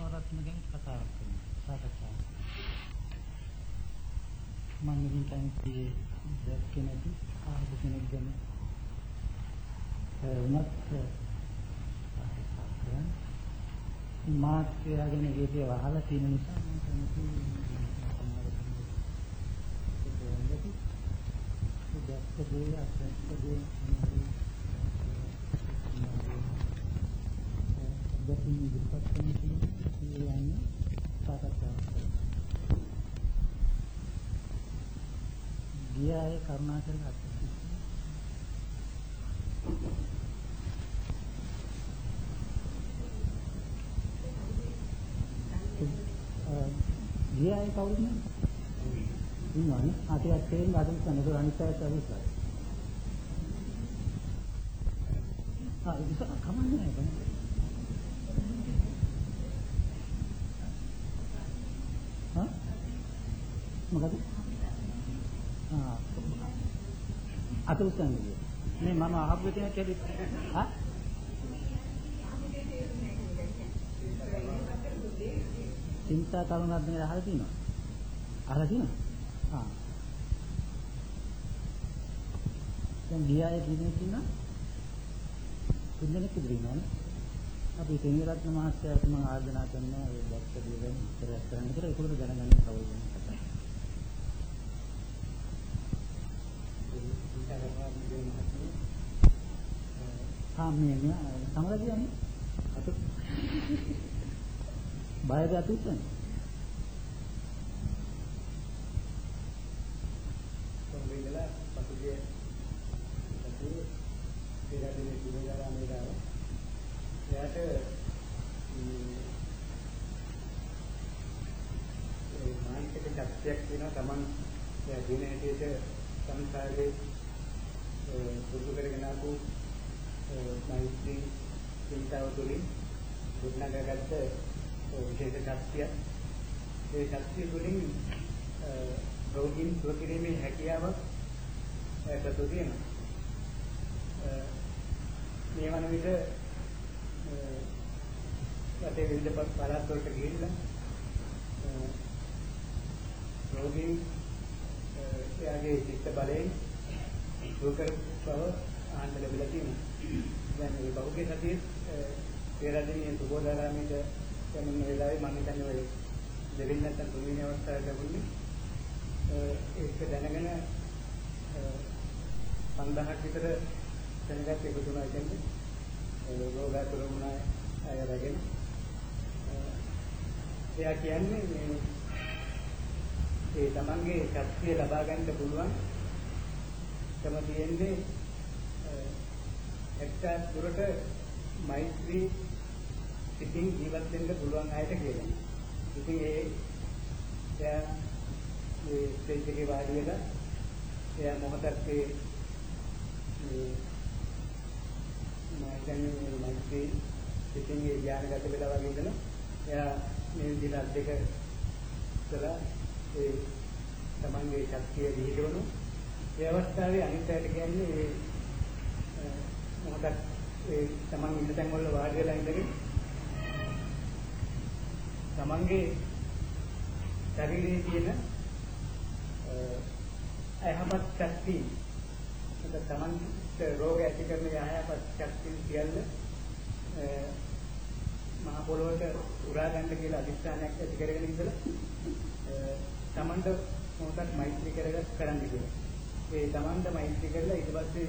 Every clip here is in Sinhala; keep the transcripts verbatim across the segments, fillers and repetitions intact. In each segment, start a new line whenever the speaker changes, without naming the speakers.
රත්න ගැන කතා කරනවා. සාකච්ඡා. මම ඉතින් කැමති දැක්කේ නැති ආපු කෙනෙක් ගැන උනත් මාත් එයාගෙන ඒකේ වහලා තියෙන නිසා මම කැමති දැක්කේ අත්දැකේ දැකින් ඉස්සත් කෙනෙක් කියන්නේ සාකච්ඡා ගියායේ කරුණාකරලා අත්දැකීම් ගියායේ කවුරුද ඉන්නවනේ අතේ තේන් ගන්න කනද අනිත් අය සවිසයි ආ ඒක කමන්නේ නැහැ හා මොකද ආ අත උස්සන්නේ මේ මම අහපු දෙයක් කියලා හා චින්තා කරුණාත් නේ අහලා තියෙනවා අහලා තියෙනවා ආ දැන් ගියායේ කිනෙක ඉන්නා තුන්දෙනෙක් ඉදිරියනවනේ අපි තේනිරත්න මහත්තයාට මම ආරාධනා කරනවා ඒ දැක්ක දේ ගැන ඉස්සරහ කරන්න කියලා ඒකවල දැනගන්න කවුරුද කතා ආ මේ සමග කියන්නේ අත බයද අතුස්සන්නේ
කොම්බේදලා පසුගිය පසුගිය පෙරදිනේ දිනගලා මේදාව එයාට ඒ මානසික ශක්තියක් වෙනවා Taman එයා දින හැටියට සංසාරේ දුරු කරගෙන ආපු මෛත්‍රී චින්තාව තුළින් ගොඩනගාගත්ත විශේෂ ශක්තිය ඒ ශක්තිය තුළින් රෝගීන් සුව කිරීමේ හැකියාවක් ඇතතු තියෙනවා මේ වන විට රටේ විවිධ පළාත් වලට ගිහිල්ලා රෝගීන් එයාගේ චිත්ත බලයෙන් සුව කරව ආන්ද ලැබිලා තියෙනවා දැන් මේ බහුගේ සතියේ පෙරදිනේ සුබෝධාරාමයේ යන වෙලාවේ මම හිතන්නේ ඔය දෙවෙනි නැත්නම් තුන්වෙනි අවස්ථාවේ ලැබුණේ ඒක දැනගෙන පන්දහක් විතර දැනගත් එක තුනයි කියන්නේ රෝගාතුර වුණා අය රැගෙන එයා කියන්නේ මේ ඒ තමන්ගේ ශක්තිය ලබා ගන්න පුළුවන් තම තියෙන්නේ එක්තරා දුරට මෛත්‍රී සිතින් ජීවත් වෙන්න පුළුවන් අයට කියලා. ඉතින් ඒ එයා මේ ස්ටේජ් එකේ වාඩි වෙලා එයා මොහොතක් ඒ මේ මෛත්‍රී සිතින් ඒ ඥානගත වෙලා වගේ ඉඳලා එයා මේ විදිහට දෙක කළා ඒ තමන්ගේ ශක්තිය විහිදුවන ඒ අවස්ථාවේ අනිත් අයට කියන්නේ ඒ මොහොතක් ඒ තමන් ඉන්න තැන් වල වාඩි වෙලා ඉඳගෙන තමන්ගේ ශරීරයේ තියෙන අයහපත් ශක්තිය එතන තමන්ට රෝග ඇති කරන අයහපත් ශක්තිය සියල්ල මහ පොළොවට උරා ගන්න කියලා අධිෂ්ඨානයක් ඇති කරගෙන ඉඳලා තමන්ට මොකක්ද මෛත්‍රී කරගත් කරන්න කියලා. ඒ තමන්ට මෛත්‍රී කරලා ඊට පස්සේ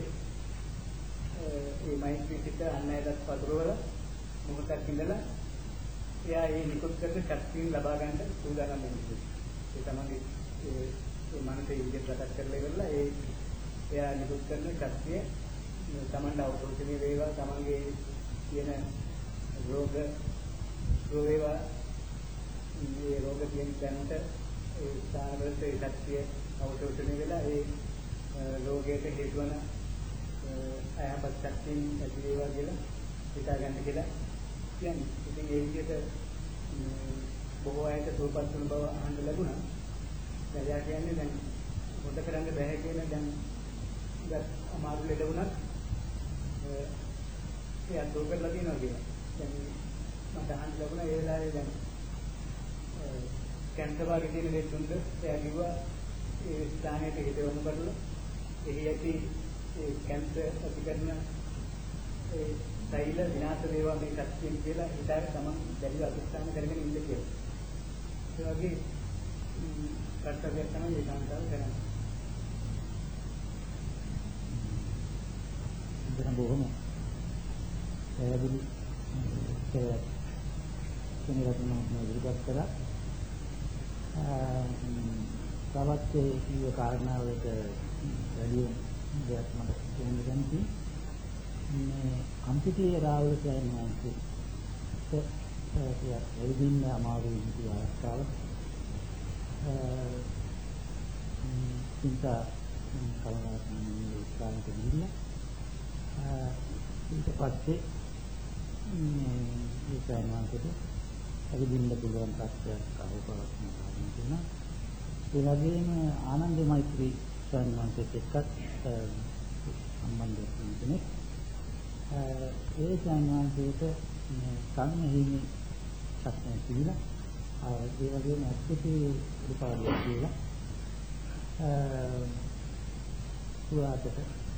ඒ මෛත්‍රී සිත අන්නයටත් පතුරවලා මොකක්ද ඉඳලා එයා ඒ නිකුත් කරන ශක්තිය ලබා ගන්න සූදානම් වෙනවා. ඒ තමන්ගේ ඒ මනසේ ඉඳි ප්‍රකට කරලා ඉවරලා ඒ එයා නිකුත් කරන ශක්තිය තමන්ට අවබෝධනේ වේවා තමන්ගේ කියන රෝග රෝග වේවා මේ රෝග කියන තැනට ඒ ස්ථානවලට ඒ ශක්තිය අවබෝධනේ වෙලා ඒ රෝගයට හේතු වන අයහපත් ශක්තිය ඇති වේවා කියලා හිතා ගන්න කියලා කියන්නේ. ඉතින් ඒ විදිහට බොහෝ අයට සූපත් වන බව අහන්න ලැබුණා. දැන් යා කියන්නේ දැන් හොද කරන්න බෑ කියන දැන් ඉතින් අමාරු ලෙඩ වුණත් ඒ අදෝ කරලා තියෙනවා කියලා. දැන් මට අහන්න ලැබුණා ඒ වෙලාවේ දැන් කැන්සර් වගේ තියෙන දෙතුන්ද එයා කිව්වා ඒ ස්ථානයට හිත යොමු කරලා එහි ඇති ඒ කැන්සර් ඇති කරන ඒ සෛල විනාශ වේවා මේ ශක්තියෙන් කියලා හිතාර තමන් දැඩිව අධිෂ්ඨාන කරගෙන ඉන්න කියලා. ඒ වගේ කර්තව්‍යයක් තමයි ඒ කාන්තාව කරන්නේ.
ඉතින් බොහොම පැහැදිලි කෙනෙක් මම ඉදිරිපත් කළා. තවත් ඒ කීව කාරණාවලට වැඩි දෙයක් මට කියන්න කැමති. මේ කම්පිටියේ රාවල කියන්නේ ඒක එදින්න අමාරු විදිහ අවස්ථාවක්. සිතා කලවරන්නේ ඉස්ලාමික ගිහිල්ලා ඊට පස්සේ මේ සාමාන්‍යයෙන් එදින්න පුළුවන් තත්ත්වයක් අවබෝධ කරගන්න. ඒ වගේම ආනන්ද මෛත්‍රී සාමාන්‍යයෙන් එක්කත් සම්බන්ධ වෙන්නේ. ඒ සාමාන්‍යයට සංහිමි ශක්තිය තිබිලා ඒ වගේම ඇත්තටම උපාදිය කියලා පුරාතට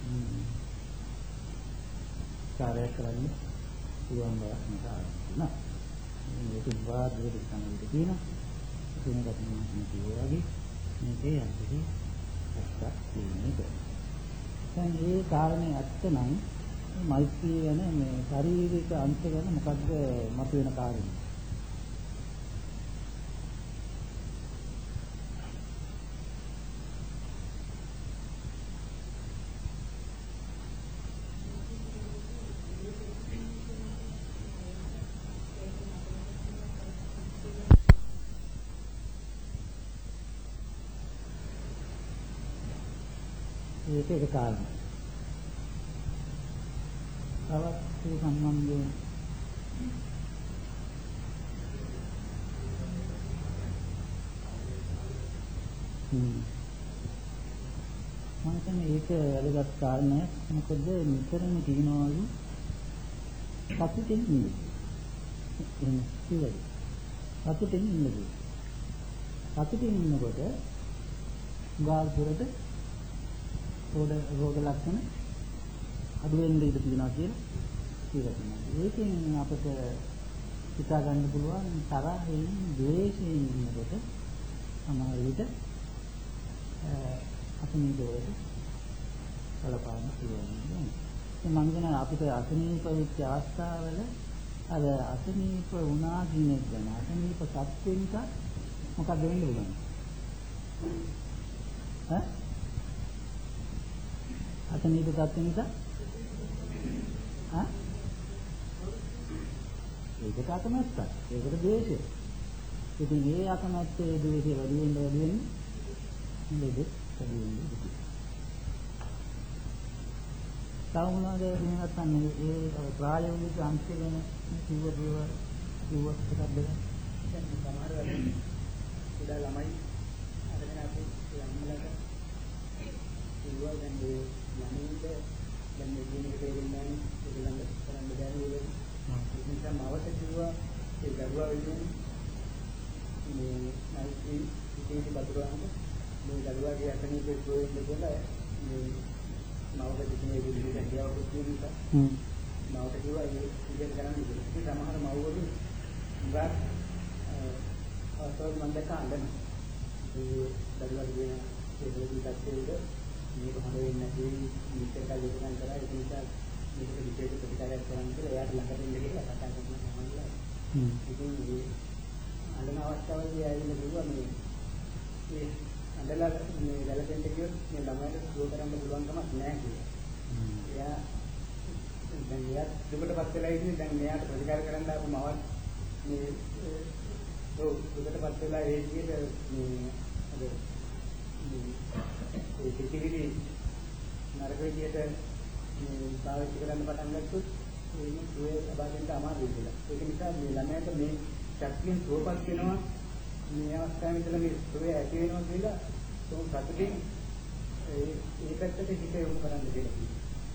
කාර්ය කරන්න පුළුවන් බවක් නෑ. මේක වාදවල තමයි තියෙනවා. ඒකකට මම කියනවා වගේ මේකේ අන්තිම අස්තක් තියෙනවා. දැන් මේ කාරණේ ඇත්ත නම් මෛත්‍රිය යන මේ ශාරීරික අංශ ගැන මොකද්ද මතුවෙන කාරණේ? ඒක එක කාරණා. තවත් ඒ සම්බන්ධයෙන් හ්ම් මම කියන්නේ ඒක වැදගත් කාරණයක්. මොකද මෙතරම් කියනවාලු සතුටින් ඉන්නේ. එහෙනම් කිව්වද? සතුටින් ඉන්නේ. සතුටින් ඉන්නකොට ගාල් පුරට රෝග රෝග ලක්ෂණ අඩු වෙන්න ඉඩ තියෙනවා කියලා කියලා තියෙනවා. ඒකෙන් අපිට හිතා ගන්න පුළුවන් තරහින් ද්වේෂයෙන් ඉන්නකොට සමහර විට අසනීප වලට බලපාන්න පුළුවන්. ඒ මම කියන අපිට අසනීප වෙච්ච අවස්ථාවල අර අසනීප වුණා කියන එක ගැන අසනීප සත්‍යෙන්ට මොකක්ද වෙන්න පුළුවන්? ඈ අසනීප සත්‍යෙන්ට ආ ඒකට අකමැත්තක්. ඒකට ද්වේෂය. ඉතින් මේ අකමැත්තේ ද්වේෂය වැඩි වෙන්න වැඩි වෙන්න නේද? වැඩි වෙන්නේ. තවමද වෙනවත් නැහැ. ඒ ප්‍රායෝගික අංශ ගැන කිව්ව දේවල් කිව්වත් එකක් දෙක.
දැන් සමහර වෙලාවට උදා ළමයි අරගෙන අපි ළමලට කිව්වා දැන් මේ ළමයින්ට දැන් මේ දිනේ තේරෙන්නේ නැහැ ඒගොල්ලන්ට කරන්න බැරි ඒක. ඒ නිසා මවට කිව්වා ඒ දරුවා වෙනුවෙන් මේ නයිටි ඉතිරි බතුරාන්ට මේ දරුවාගේ අතනීපේ ප්‍රෝයන්න කියලා මේ මවට කිසිම විදිහකට කියවුවත් නිසා හ්ම් මවට කිව්වා ඒ ඉතින් කරන්න කියලා. ඒ සමහර මව්වරු ඉවත් අසල් මන්දක අඬන ඒ දරුවාගේ ඒ දෙවි තත්ත්වයක මේක හොඳ වෙන්නේ නැති විතර කල් ඉස්සරහන් කරා ඒ නිසා මේක විශේෂ ප්‍රතිකාරයක් කරන්න කියලා එයාට ළඟට ඉන්න කියලා කතා කරනවා සමහරවිට. හ්ම්. ඉතින් මේ අඬන අවස්ථාවේදී ආයෙත් කිව්වා මේ ඒ අඬලා මේ වැලපෙන්න කියොත් මේ ළමයට සුව කරන්න පුළුවන් කමක් නැහැ කියලා. හ්ම්. එයා දැන් එයා දුකටපත් වෙලා ඉන්නේ දැන් මෙයාට ප්‍රතිකාර කරන්න ආපු මවත් මේ ඔව් දුකටපත් වෙලා ඒ විදිහට මේ අද ඒ කිසිවිලි නරක විදියට මේ පාවිච්චි කරන්න පටන් ගත්තොත් මේ සුවේ සබඳින්න අමාරුයි කියලා. ඒක නිසා මේ ළමයාට මේ ශක්තියෙන් සුවපත් වෙනවා මේ අවස්ථාවේ ඉඳලා මේ සුවේ ඇති වෙනවා කියලා තෝ සතුටින් ඒ ඒ පැත්තට හිත යොමු කරන්න දෙන්නේ.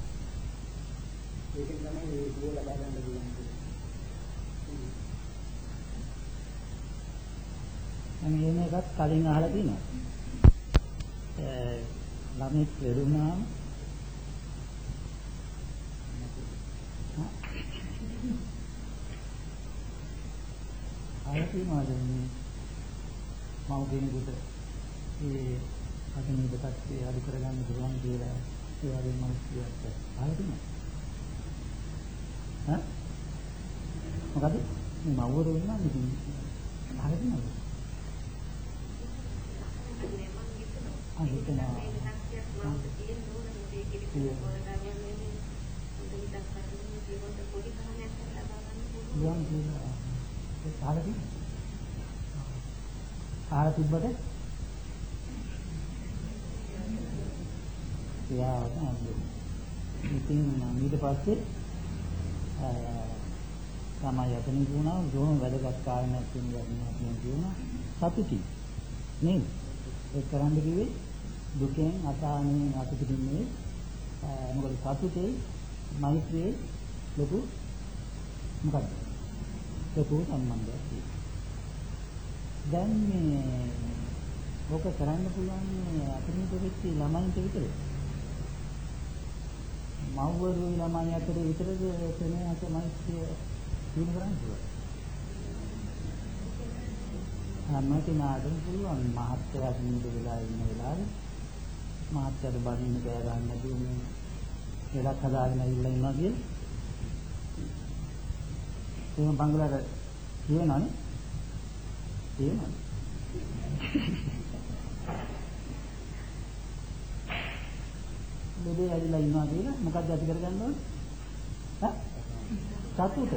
ඒකෙන් තමයි මේ සුව ලබා ගන්න පුළුවන්.
මේ එකත් කලින් අහලා තියෙනවා. ළමෙක් ලැබුණාම ආයෙත් මාදෙන්නේ මම කෙනෙකුට ඒ අතනීය පැත්තේ අඩු කරගන්න පුළුවන් කියලා ඒ වගේ මිනිස්සුන්ට ආයෙත් ඈ මොකද මේ මවවරු වෙනවා ඉතින් ආයෙත් නේද අනිත් නා යම් කියලා ඒ කාලෙදි කාල තිබ්බද යා තමයි ඉතින් ඊට පස්සේ තමයි යතන දුණා ජෝම වැඩගත් කාරණයක් කියනවා කියනවා සතුටි නේද ඒ කරන්න කිව්වේ දුකෙන් අසහනෙන් අසතුටින්නේ මොකද සතුටේ මෛත්‍රියේ ලොකු මොකක්ද ලොකු සම්බන්ධයක් තියෙනවා. දැන් මේ ඔක කරන්න පුළුවන් අතනිට වෙච්ච ළමයින්ට විතරයි. මව්වරු ළමයි අතර විතරද ස්නේහස මෛත්‍රිය දිනු කරන්න පුළුවන්. අම්මකිනාටම පුළුවන් මහත්කමක් නිද වෙලා ඉන්න වෙලාවේ මහත්කමට බඩින්න බෑ ගන්න නැතුව මේ වෙලක් හදාගෙන ඉල්ල ඉන්නවා කියලා. එහෙනම් බංගලාට කියනවනේ. කියනවනේ. බෙදේ ඇවිල්ලා ඉන්නවා කියලා මොකක්ද ඇති කරගන්න ඕනේ? හා? සතුට.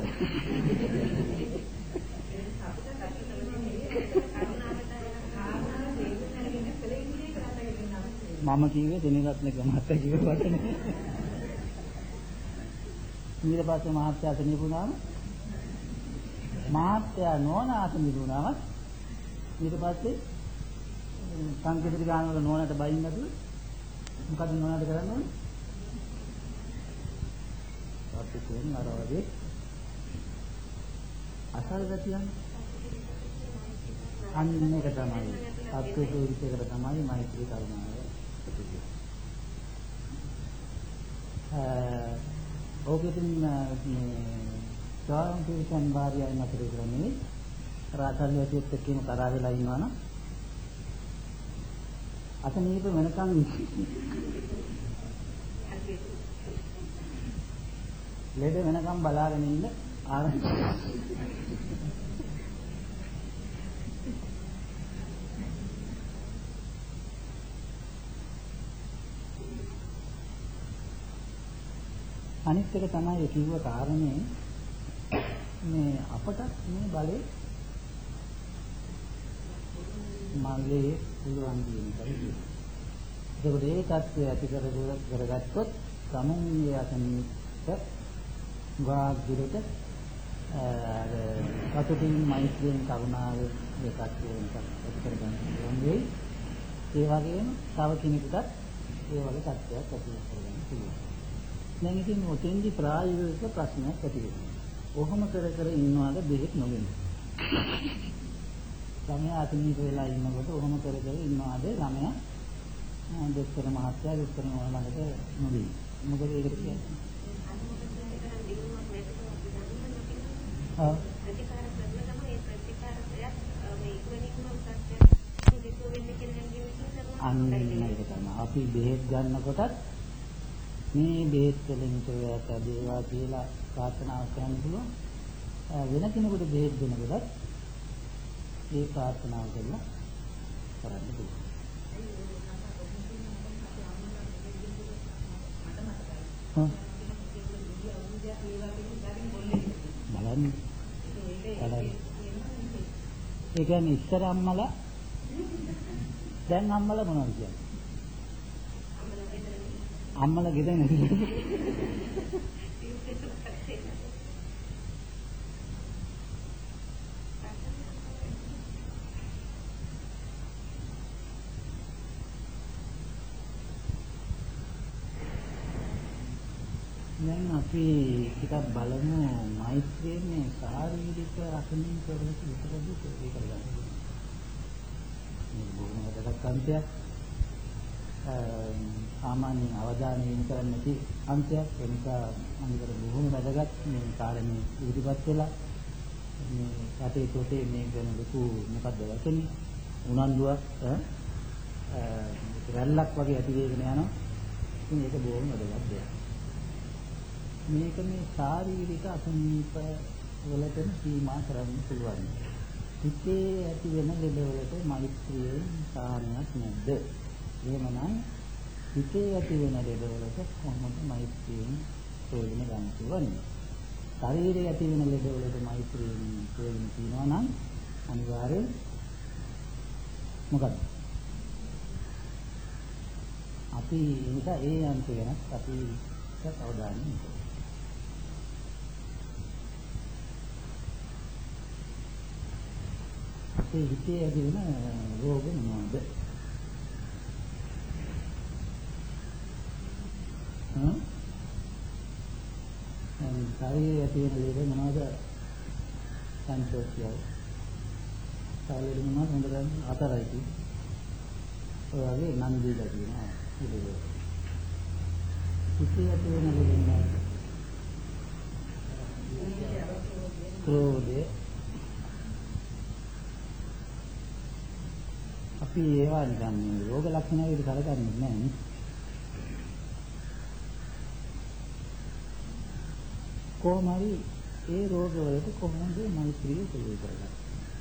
මම කිව්වේ දිනගත්නක මහත්තයා කිව්ව වචනේ. ඊට පස්සේ මහත්තයා තනියුණාම මහත්තයා නෝනා තනියුණාම ඊට පස්සේ සංකේතික ගාන වල නෝනාට බයින් නැතුව මොකද නෝනාට කරන්න ඕනේ? අපි කියන්නේ අර වගේ අසල් ගතියන් අන්න එක තමයි අත්කෝවිතේකට තමයි මෛත්‍රී කරුණාව. ඕකෙදින් මේ සාන්තිසන් භාර්යයන් අතර ඉන්නේ රාතල්‍යතිත් එක්කම කරා වෙලා ඉන්නවනම් අතනීප වෙනකන් ලෙඩ වෙනකම් බලාගෙන ඉන්න ආරම්භ අනිත් එක තමයි කිව්ව කාරණේ මේ අපට මේ බලේ මගේ පුළුවන් කියන එකයි. ඒකෝට ඒ තත්ත්වය ඇති කර කරගත්තොත් සමුන්ගේ අතනිට වාග්ගිරට අර කටුටින් මෛත්‍රියෙන් කරුණාවෙන් ඒ තත්ත්වයෙන් ඇති කරගන්න පුළුවන් වෙයි. ඒ වගේම තව කෙනෙකුටත් ඒ වගේ තත්ත්වයක් ඇති කරගන්න පුළුවන්. දැන් ඉතින් ඔතෙන්දි ප්‍රායෝගික ප්‍රශ්නයක් ඇති වෙනවා. කොහොම කර කර ඉන්නවද බෙහෙත් නොගෙන? ළමයා අතනිට වෙලා ඉන්නකොට කොහොම කර කර ඉන්නවද ළමයා දොස්තර මහත්තයා දොස්තර මහලකට නොදී. මොකද ඒකට කියන්නේ? ආ ප්‍රතිකාර කරන ගමන් ඒ ප්‍රතිකාරයක් මේ ඉක්මනින්ම සත්‍ය දෙකෝ වෙන්නේ කියලා අන්න ඒක තමයි. අපි බෙහෙත් ගන්නකොටත් මේ බෙහෙත් වලින් තෝරාත දේවා කියලා ප්‍රාර්ථනා කරන්න පුළුවන්. වෙන කෙනෙකුට බෙහෙත් දෙනකොට ඒ ප්‍රාර්ථනාව කරලා කරන්න පුළුවන්. හ්ම්. බලන්න. බලන්න. ඒ කියන්නේ ඉස්සර අම්මලා දැන් අම්මලා මොනවද කියන්නේ? අම්මලා ගෙදර නැති. දැන් අපි ටිකක් බලමු මෛත්‍රියේ ශාරීරික රසණින් කරන විතරද ඒක ගන්න. මේ බොහොම වැදගත් අංශයක්. සාමාන්‍ය අවධානය යොමු කරන්නේ නැති අංශයක්. ඒ නිසා අනිතර බොහොම වැදගත් මේ කාරණේ ඉදිරිපත් වෙලා මේ රටේ තොටේ මේ ගැන ලොකු මොකද්ද වචනේ උනන්දුවක් රැල්ලක් වගේ ඇති වෙගෙන යනවා. ඉතින් ඒක බොහොම වැදගත් දෙයක්. මේක මේ ශාරීරික අසනීප වලට සීමා කරන්න පුළුවන්. හිතේ ඇති වෙන ලෙඩවලට මෛත්‍රියෙන් සාහනයක් නැද්ද? එහෙමනම් හිතේ ඇති වෙන ලෙඩවලට කොහොමද මෛත්‍රියෙන් ප්‍රයෝජන ගන්න පුළුවන්? ශරීරයේ ඇති වෙන ලෙඩවලට මෛත්‍රියෙන් ප්‍රයෝජන තියනවා නම් අනිවාර්යෙන් මොකද? අපි ඒක ඒ අන්තය ගැන අපි අවධානය යොමු කරමු. අපේ හිතේ ඇති වෙන රෝග මොනවද? හ්ම්? එන් ශරීරයේ ඇති වෙන ලෙඩ මොනවද? සංකෝචය. ශරීරෙ මොනවද හොඳට අතරයි කි. ඔය වගේ නම් දීලා තියෙනවා. ඒක. හිතේ ඇති වෙන ලෙඩ මොනවද? ක්‍රෝධය. අපි ඒවා නිකන් රෝග ලක්ෂණ විදිහට කලකන්නේ නැහැ නේ. කොහොම හරි ඒ රෝග වලට කොහොමද මෛත්‍රිය ප්‍රයෝජන කරගන්නේ?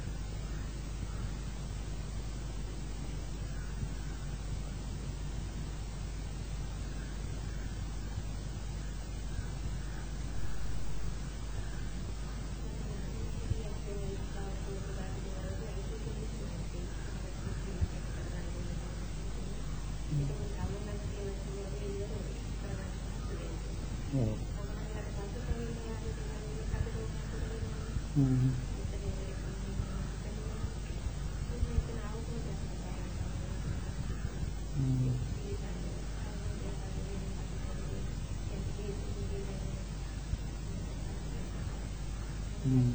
Hmm. Hmm. Hmm.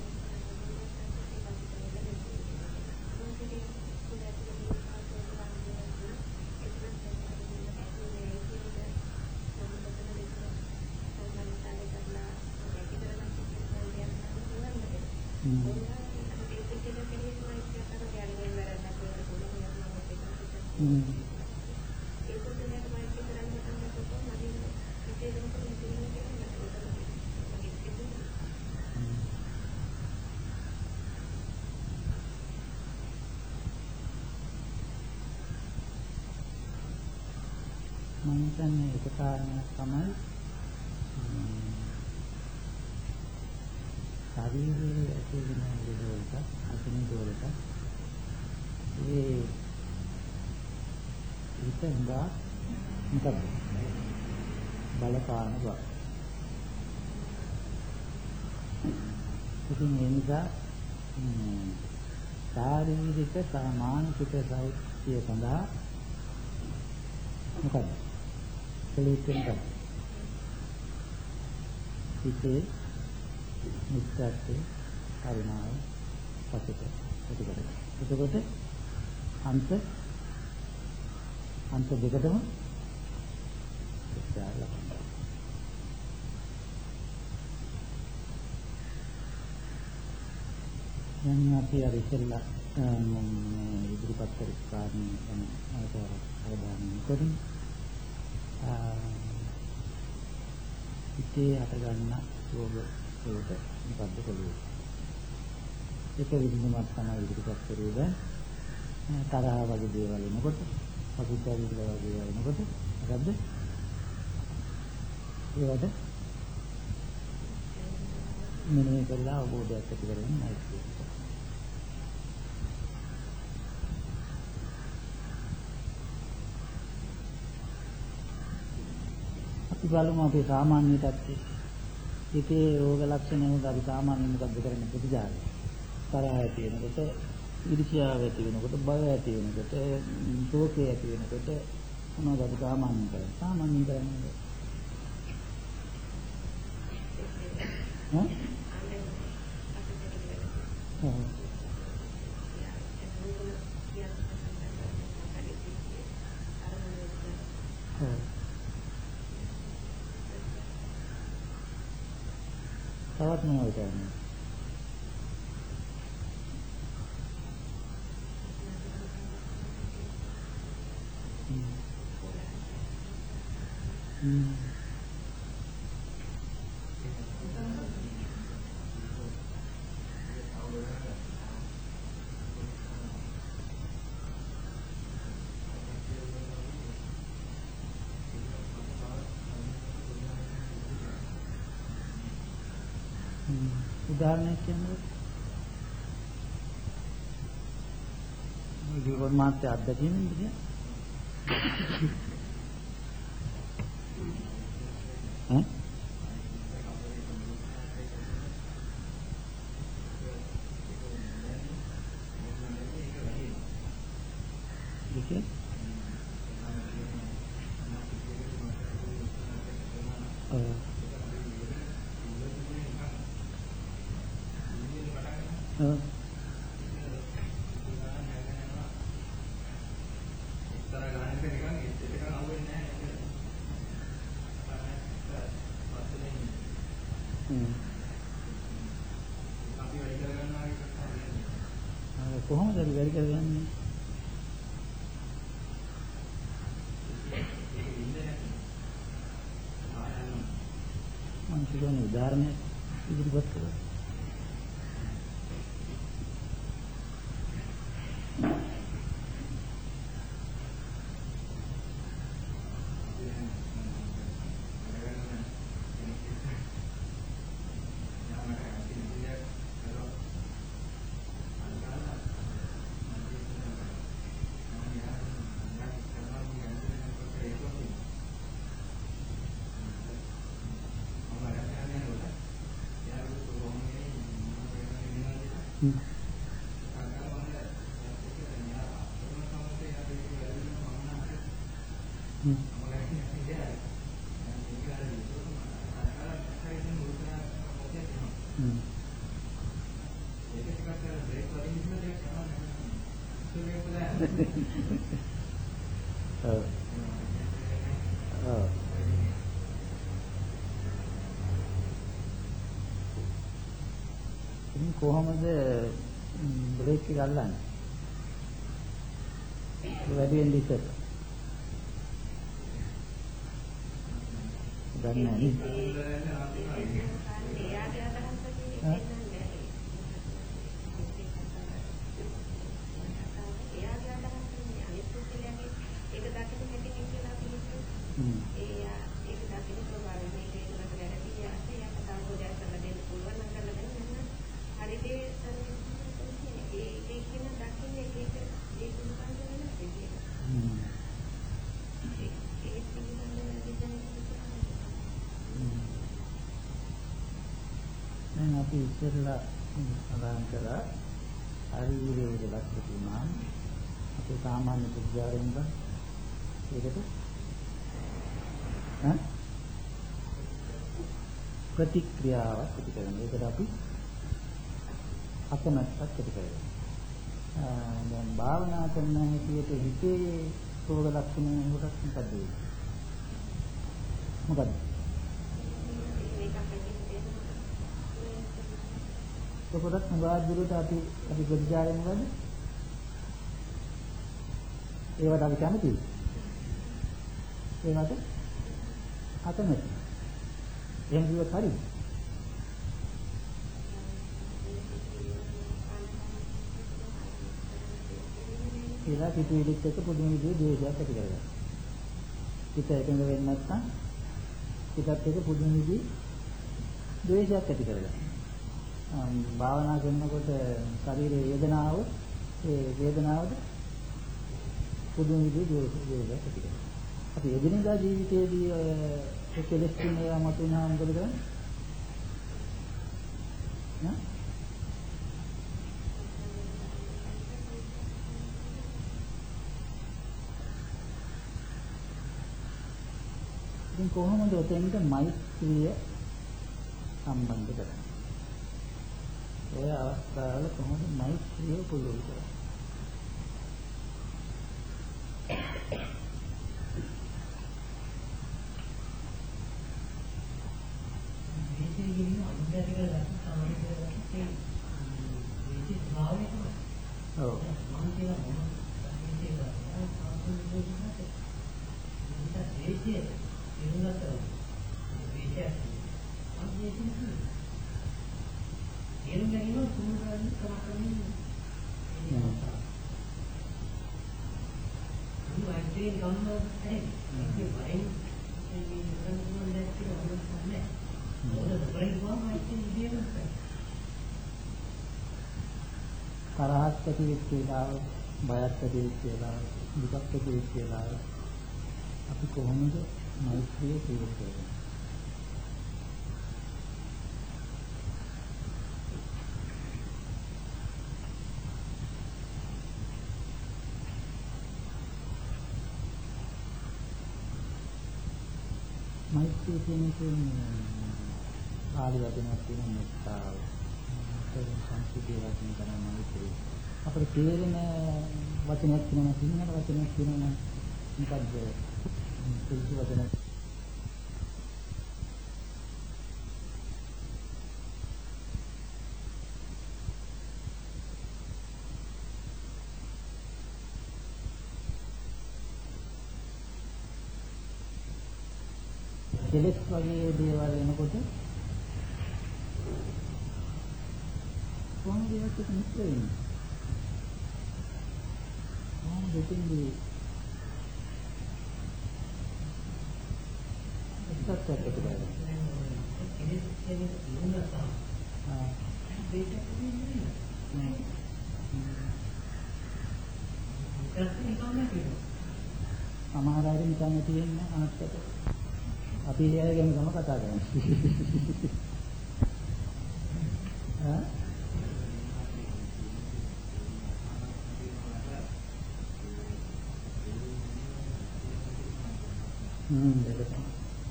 මම හිතන්නේ ඒක කාරණයක් තමයි ශරීරයේ ඇති වෙන ලෙඩවලට අසනීප වලට ඒ හිත හොඳා මොකද බලපාන බව. ඉතින් ඒ නිසා ශාරීරික සහ මානසික සෞඛ්‍යය සඳහා මොකද කෙලෙස්ෙන් හිතේ නිස්සාරේ කරුණාව පසුත ප්‍රතිපද. එතකොට අන්ත අන්ත දෙකටම ඉස්සාර ලබනවා. දැන් අපි අර ඉස්සෙල්ලා ඉදිරිපත් කරපු කාරණේ ගැන අවතර අවධානය යොමු කරමු. හිතේ හට ගන්න රෝග වලට මොකද්ද කළේ? ඒක විදිහමත් තමයි ඉදිරිපත් කරුවේ දැන්. තරහ වගේ දේවල් එනකොට, අසුද්ධ වගේ දේවල් එනකොට මොකද්ද? ඒවට මෙනෙහි කරලා අවබෝධයක් ඇති කරගන්න ඕනේ. අපි බලමු අපේ සාමාන්‍ය තත්ත්වය. ඒකේ රෝග ලක්ෂණ වල අපි සාමාන්‍ය මොකක්ද කරන්නේ ප්‍රතිචාරය. තරහ ඇති වෙනකොට, ඊර්ෂ්‍යාව ඇති වෙනකොට, බය ඇති වෙනකොට, ශෝකය ඇති වෙනකොට මොනවද අපි සාමාන්‍ය කරන්නේ? සාමාන්‍ය කරන්නේ ඈ? ඔව්. දක්නම විතරයි. Hmm. उदाहरण के अंदर जीवन मात्र आदत ही नहीं है हैं देखिए කොහොමද වැඩි වැඩි කරගන්නේ? මම කියන්නේ උදාහරණයක් ඉදිරිපත් කරලා Hmm. Hmm. Hmm. Oh. Oh. ini කොහොමද බ්‍රේක් එක අල්ලන්නේ? වැඩි වෙන්න ඉස්සෙල්ල. දන්නේ නැහැ. අපි ඉස්සෙල්ලා සඳහන් කළා හරි විදිහට ලක්ෂ තුනක් අපේ සාමාන්‍ය පුද්ගලයන් ගන්න ඒකට ඈ ප්‍රතික්‍රියාවක් ඇති කරන ඒකට අපි අකමැත්තක් ඇති කරනවා. දැන් භාවනා කරන හැටියට හිතේ රෝග ලක්ෂණ වලට මොකද වෙන්නේ? මොකද? ඒකත් මුගාදුරට අපි අපි ප්‍රතිචාරය මොකද? ඒවට අපි කැමතියි. ඒකට අකමැති. එහෙම කිව්වොත් හරිද? ඒලා පිටුවිලිත් එක්ක පොඩි විදිහේ ද්වේෂයක් ඇති කරගන්නවා. පිට එකඟ වෙන්නේ නැත්නම් පිටත් එක්ක පොඩි විදිහේ ද්වේෂයක් ඇති කරගන්නවා. භාවනා කරනකොට ශරීරයේ වේදනාව ඒ වේදනාවද පොදු විදිහේ වේදනාවක් ඇති කරනවා. අපි එදිනෙදා ජීවිතයේදී ඒ කෙලෙස් කියන ඒවා මතුවනවා මොකද කරන්නේ? නා? ඉතින් කොහොමද ඔතෙන්ට මෛත්‍රිය සම්බන්ධ කරන්නේ? ඔය අවස්ථාවල කොහොමද මෛත්‍රිය පුළුල් කරන්නේ? මේකේ කියන අනුග්‍රහ කරලා තරහක් ඇති වෙච්ච වෙලාව, බයක් ඇති වෙච්ච වෙලාව, දුකක් ඇති වෙච්ච වෙලාව අපි කොහොමද මෛත්‍රිය පුරුදු කරගන්නේ? මෛත්‍රිය කියන්නේ ආදි වචනයක් තියෙන මෙත්තාව. ඒක සංස්කෘතිය වචන කරන මෛත්‍රිය. අපිට තේරෙන වචනයක් තියෙනවා, සිංහල වචනයක් තියෙනවා. මොකද්ද? සුදුසු වචනයක්. කෙලෙස් වගේ දේවල් එනකොට කොහොමද ඒකට මිත්‍ර වෙන්නේ? මොන දෙකින්ද එක්සත් එක්ක බලන්න. කෙලෙස් කෙලෙස් ඉන්නසා. ආ දෙයක් නෙමෙයි. නෑ. ඒක නිකම්ම කියනවා. සමහර අය නිකන් තියෙන්නේ අනත්තට. අපි ඒ ගැන ගම කතා කරන්නේ. ආ හ්ම් ඒක තමයි.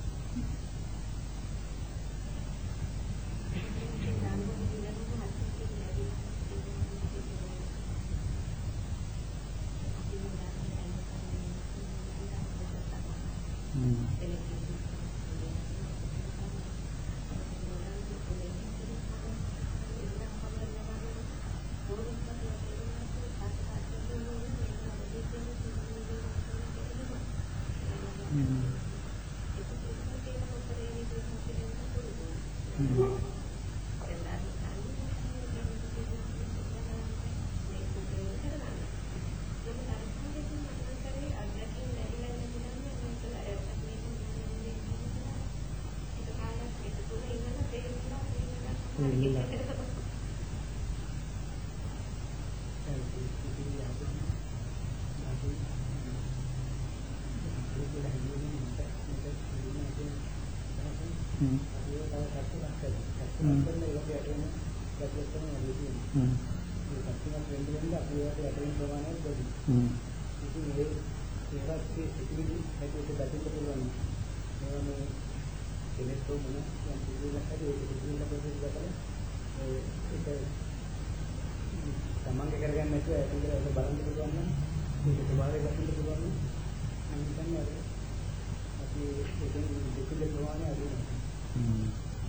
තමන්ගේ කරගන්න නැතුව ඒක බලන්න පුළුවන් නම් මේක ස්වභාවයෙන් දකින්න පුළුවන් නම් මම හිතන්නේ අපි ඒකෙන් දෙකේ ප්‍රමාණය අඩු වෙනවා.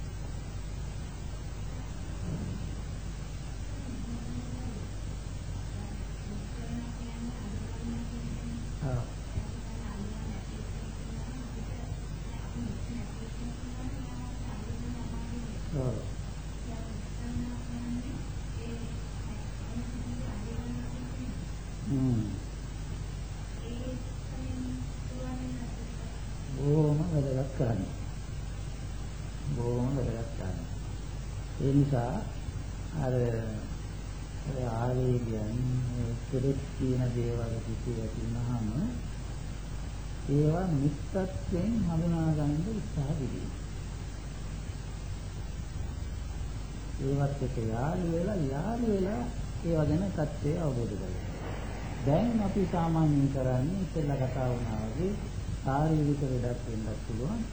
ඒ නිසා අර ආවේගයන් කෙරෙත් කියන දේවල් කිසි වටිනාම ඒවා මිත්‍යත්වයෙන් හඳුනා ගන්න උත්සාහ දෙවි. ඒවත් එක්ක යාළු වෙලා යාළු වෙලා ඒවා ගැන තත්ත්වය අවබෝධ කරගන්න. දැන් අපි සාමාන්‍යයෙන් කරන්නේ ඉස්සෙල්ලා කතා වුණා වගේ ශාරීරික ලෙඩක් වෙන්නත් පුළුවන්.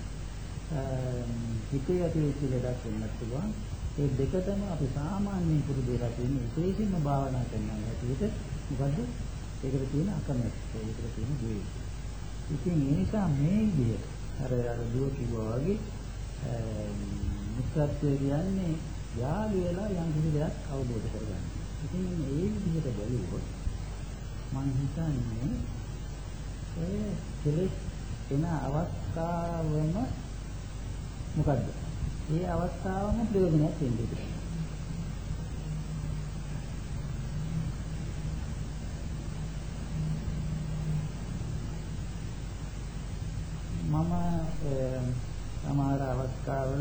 හිතේ ඇති වෙච්ච ලෙඩක් වෙන්නත් පුළුවන්. ඒ දෙකටම අපි සාමාන්‍යයෙන් පුරුදු වෙලා තියෙන විශේෂයෙන්ම භාවනා කරනවා හැටියට මොකද්ද? ඒකට තියෙන අකමැත්ත, ඒකට තියෙන ද්වේෂය. ඉතින් ඒ නිසා මේ විදිහට අර අර දුව කිව්වා වගේ මුත්‍රාත්වය කියන්නේ යාළු වෙලා යම් කිසි දෙයක් අවබෝධ කරගන්න. ඉතින් මේ විදිහට බලුවොත් මම හිතන්නේ ඒ කෙලෙස් එන අවස්ථාවම මොකද්ද? මේ අවස්ථාවම ප්‍රයෝජනයක් වෙන්නේ. අවස්ථාවල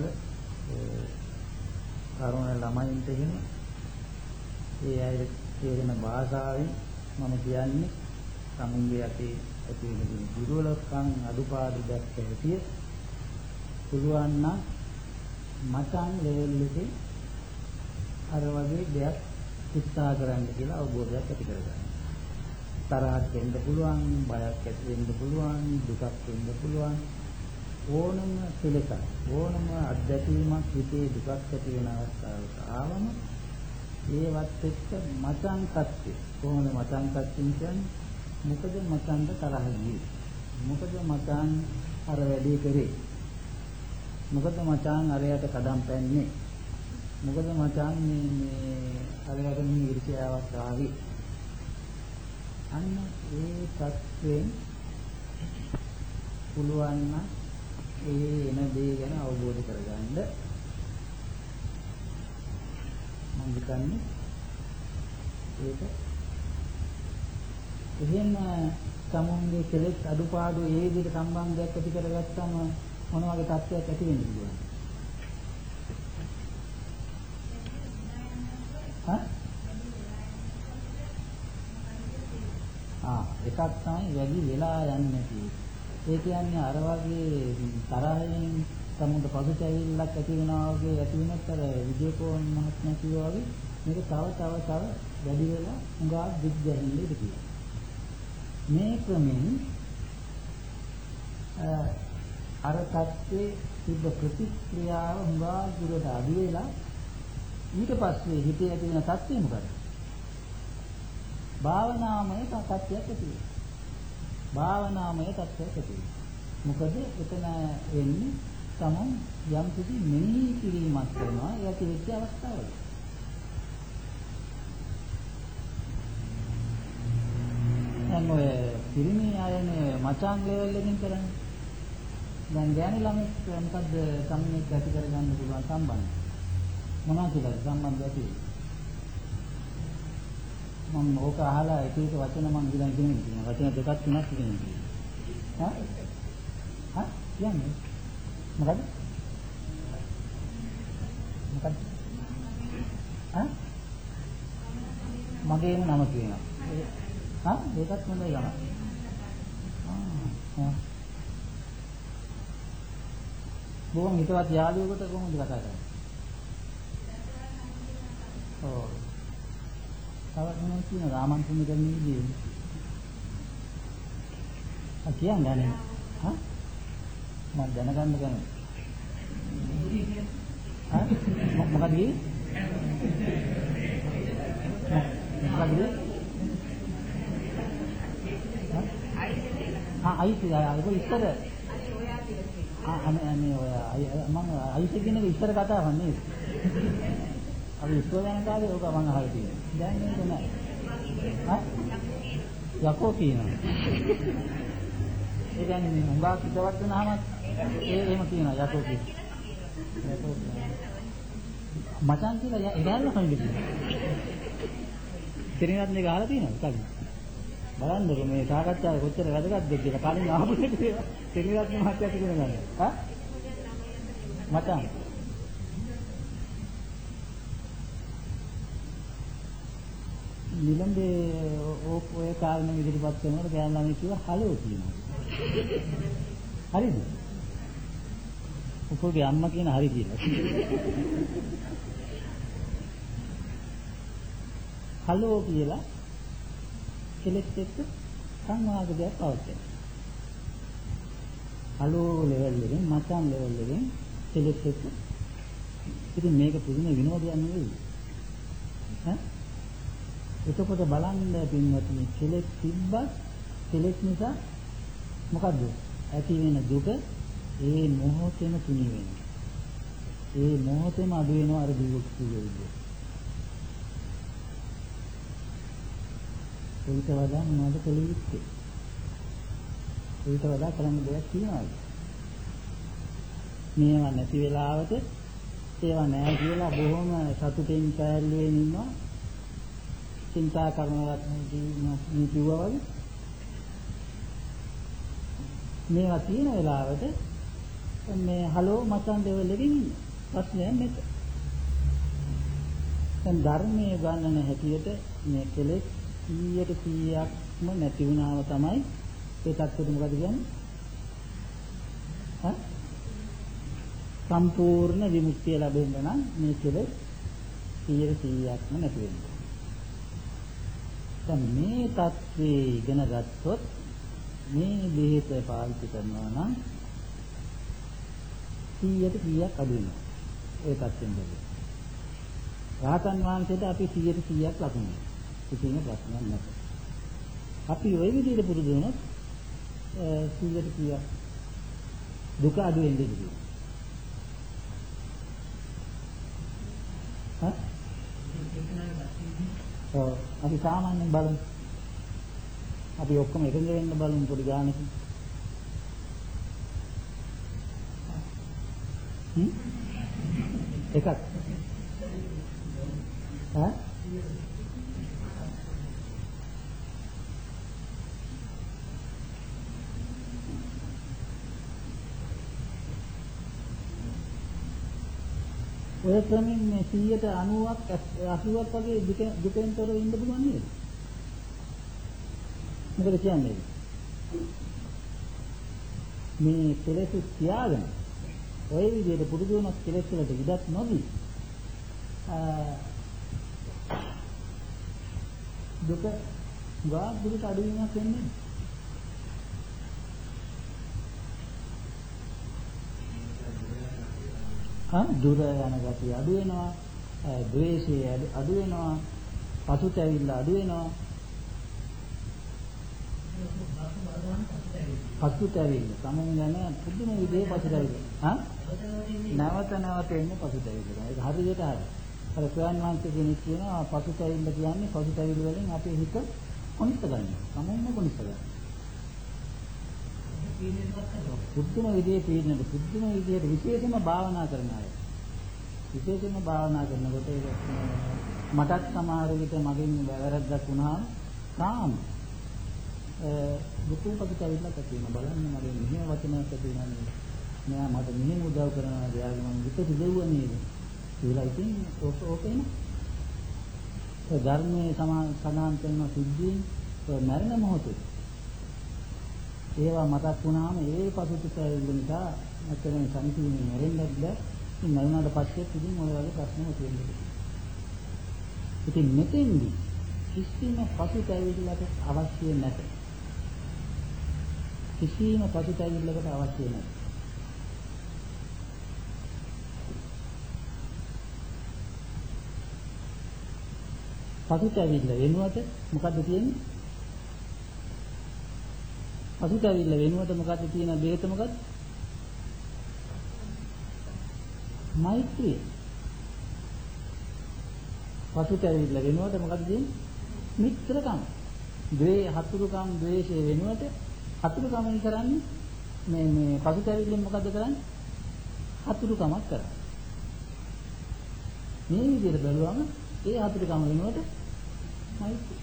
තරුණ ළමයින්ට එහෙම ඒ අය තේරෙන භාෂාවෙන් මම කියන්නේ සමුන්ගේ ඇති ඇති වෙන දුර්වලකම් අඩුපාඩු දැක්ක හැටි පුළුවන් නම් මචං ලෙවල් එකේ අර වගේ දෙයක් උත්සාහ කරන්න කියලා අවබෝධයක් ඇති කරගන්න. තරහක් වෙන්න පුළුවන්, බයක් ඇති වෙන්න පුළුවන්, දුකක් වෙන්න පුළුවන්. ඕනම පිළිකක්, ඕනම අත්දැකීමක් හිතේ දුකක් ඇති වෙන අවස්ථාවක ආවම ඒවත් එක්ක මචං කච්චි. කොහොමද මචං කච්චි කියන්නේ? මොකද මචංට තරහ ගියේ? මොකද මචං අර වැඩේ කරේ? මොකද මචං අරයට කඩම් පැන්නේ? මොකද මචං මේ මේ අරයට මේ ඉරිසියාවක් ආවේ? අන්න ඒ තත්ත්වයෙන් පුළුවන් නම් ඒ එන දේ ගැන අවබෝධ කරගන්න මම හිතන්නේ ඒක එහෙම සමුන්ගේ කෙලෙස් අඩුපාඩු ඒ විදිහට සම්බන්ධයක් ඇති කරගත්තම මොන වගේ තත්ත්වයක් ඇති වෙන්නේ කියලා. හා? ආ එකක් තමයි වැඩි වෙලා යන්නේ නැති. ඒ කියන්නේ අර වගේ තරහින් සමුන්ට පසුතැවිල්ලක් ඇති වෙනවා වගේ ඇති වෙනත් අර විජේකෝන් මහත්මයා කිව්වා වගේ මේක තව තව තව වැඩි වෙලා උඟා දිග් ගැහිල්ල ඉඳී කියලා. මේ ක්‍රමෙන් අර තත්ත්වයේ තිබ්බ ප්‍රතික්‍රියාව උඟා දුරට අඩු වෙලා ඊට පස්සේ හිතේ ඇති වෙන තත්ත්වය මොකද? භාවනාමය තත්ත්වයක් ඇති වෙනවා. භාවනාමය තත්ත්වයක් ඇති වෙනවා. මොකද එතන වෙන්නේ සමන් යම් කිසි මෙනෙහි කිරීමක් කරනවා ඒ ඇති වෙච්ච අවස්ථාවල. දැන් ඔය පිරිමි අයනේ මචං ලෙවල් එකකින් කරන්නේ. දැන් ගෑනු ළමෙක් මොකද්ද සම්මිත ඇති කරගන්න පුළුවන් සම්බන්ධය? මොනවද කියලා සම්බන්ධය ඇති වෙන්නේ? මම ඕක අහලා එක එක වචන මම ඉගෙන ගන්න තියෙනවා. වචන දෙකක් තුනක් ඉගෙන ගන්න. හා? හා? කියන්නේ මොකද? මොකද? හා? මගේම නම කියනවා. හා? ඒකත් මොනවද ගම? ආ. බොහොම හිතවත් යාළුවෙකුට කොහොමද කතා කරන්නේ? ඔව්. තවත් මොනවද කියන ආමන්ත්‍රණය කරන විදිහේ. ආ කියන්නේ නැහැ. හා? මම දැනගන්න ගන්නේ. හා? මොකද කිව්වේ? මොකද කිව්වේ? ආ අයිති ඒක ඉස්සර ආ අනේ ඔය මම අයිති කියන එක ඉස්සර කතාවක් නේද? අපි ඉස්සර යන කාලේ ඕක මම අහලා තියෙනවා. දැන් මේක නෑ. හා? යකෝ කියනවා. ඒ කියන්නේ උඹා කිතවත් වුණාම ඒ එහෙම කියනවා යකෝ කියනවා. යකෝ කියනවා. මචං කියලා එගාල්ලා කන්නේ. කෙනෙක්වත් මේක අහලා තියෙනවද කලින්? බලන්නකො මේ සාකච්ඡාව කොච්චර වැදගත්ද කියලා කලින් ආපු එක කෙනෙක්වත් මහත්යක් ඉගෙන ගන්න. හා? මචං නිලම්බේ ඔය කාරණේ ඉදිරිපත් කරනකොට ගෑනු ළමයි කිව්වා හලෝ කියනවා. හරිද? උපෝගේ අම්මා කියන හරි කියලා. හලෝ කියලා කෙලෙස් එක්ක සංවාදයක් පවතින. හලෝ ලෙවල් එකෙන් මචං ලෙවල් එකෙන් කෙලෙස් එක්ක ඉතින් මේක පුදුම විනෝදයක් නෙවෙයි. ඈ එතකොට බලන්න පින්වත්නි කෙලෙස් තිබ්බත් කෙලෙස් නිසා මොකද්ද ඇති වෙන දුක ඒ මොහොතේම තුනි වෙනවා. ඒ මොහොතේම අඩු වෙනවා අර දුක කිව්වේ. ඊට වඩා මොනවද කළ යුත්තේ? ඊට වඩා කරන්න දෙයක් තියෙනවද? මේවා නැති වෙලාවට ඒවා නැහැ කියලා බොහොම සතුටින් පැහැල්ලුවෙන් ඉන්නවා. චින්තා කරනවත් නෙදී කිව්වා වගේ මේවා තියෙන වෙලාවට මේ හලෝ මචං දෙවල් එකකින් ඉන්න. ප්‍රශ්නයක් නැත. දැන් ධර්මයේ ගන්නන හැටියට මේ කෙලෙස් කීයට කීයක්ම නැති වුණාම තමයි ඒ தත්ත්වෙට මොකද කියන්නේ? හා සම්පූර්ණ විමුක්තිය ලැබෙන්න නම් මේ කෙලෙස් කීයට කීයක්ම නැති වෙන්න. දැන් මේ தත්ත්වේ ඉගෙන ගත්තොත් මේ බෙහෙත පාවිච්චි කරනවා නම් කීයට කීයක් අඩු වෙනවා. ඒ தත්ත්වෙන් බැලුවොත්. රහතන් වහන්සේට අපි කීයට කීයක් ලකුණු කිසිම ප්‍රශ්නයක් නැහැ. අපි ওই විදිහට පුරුදු වුණොත් කීයට කීයක් දුක අඩු වෙන්නේ කියලා. හා? ඔව් අපි සාමාන්‍යයෙන් බලමු. අපි ඔක්කොම එකඟ වෙන්න බලමු පොඩි ගානකින්. හ්ම්? එකක්. හා? ඔය ක්‍රමෙන් මේ සීයට අනූවක් අසූවක් වගේ දුකෙන් තොරව ඉන්න පුළුවන් නේද? මොකද කියන්නේ? මේ කෙලෙස් තියාගෙන ඔය විදිහට පුරුදු වුණොත් කෙලෙස් වලට ඉඩක් නොදී දුක ගා දුකට අඩු වෙනවක් වෙන්නේ. හා දුර යන ගතිය අඩු වෙනවා, ද්වේෂය අඩු වෙනවා, පසුතැවිල්ල අඩු වෙනවා. පසුතැවිල්ල සමුන් යන පුදුම විදිහේ පසුතැවිල්ල. හා නැවත නැවත එන්නේ පසුතැවිල්ල. ඒක හරියට හරි. අර ස්වයන් වහන්සේ කෙනෙක් කියනවා පසුතැවිල්ල කියන්නේ පසුතැවිල්ල වලින් අපේ හිත කොනිට ගන්නවා. සමුන්ම කොනිට ගන්නවා. පුදුම විදිහේ පීඩනද පුදුම විදිහට විශේෂම භාවනා කරන අය. විශේෂම භාවනා කරනකොට ඒක මටත් සමහර විට මගෙන් වැරද්දක් වුණාම තාම දුක පසුතැවිල්ලක් ඇති වෙනවා. බලන්න මගේ මෙහෙම වචනයක් ඇති වෙනවා නේද? මෙයා මට මෙහෙම උදව් කරනවා දෙයක් මම විතර දෙවුවා නේද? කියලා ඉතින් ඕක ඕකේන. ඒ ධර්මයේ සමාන කරන සිද්ධීන් මරණ මොහොතේ ඒවා මතක් වුණාම ඒ පසුතැවිල්ල නිසා නැත්නම් සම්පූර්ණයෙන් මැරෙන්නත් බෑ. ඉතින් මරුණාට පස්සේ ඉතින් ඔය වගේ ප්‍රශ්න තියෙනවා. ඉතින් මෙතෙන්දී කිසිම පසුතැවිල්ලකට අවශ්‍ය නැත. කිසිම පසුතැවිල්ලකට අවශ්‍ය නැහැ. පසුතැවිල්ල වෙනුවට මොකද්ද තියෙන්නේ? පසුතැවිල්ල වෙනුවට මොකද්ද තියෙන බේත මොකද්ද? මෛත්‍රිය. පසුතැවිල්ල වෙනුවට මොකද්ද තියෙන්නේ? මිත්‍රකම්. ද්වේ හතුරුකම් ද්වේෂය වෙනුවට හතුරුකමෙන් කරන්නේ මේ මේ පසුතැවිල්ලෙන් මොකද්ද කරන්නේ? හතුරුකමක් කරන්නේ. මේ විදිහට බැලුවම ඒ හතුරුකම වෙනුවට මෛත්‍රිය.